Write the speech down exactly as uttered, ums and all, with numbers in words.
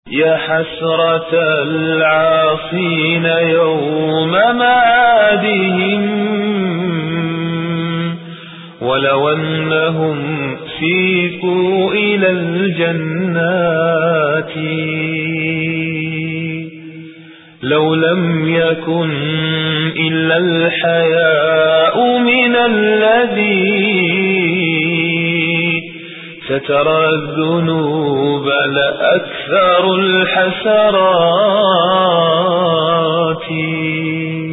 يا حسرة العاصين يوم معادهم ولو أنهم سيقوا إلى الجنات لو لم يكن إلا الحياء من الذي سترى الذنوب لأكثر الحسرات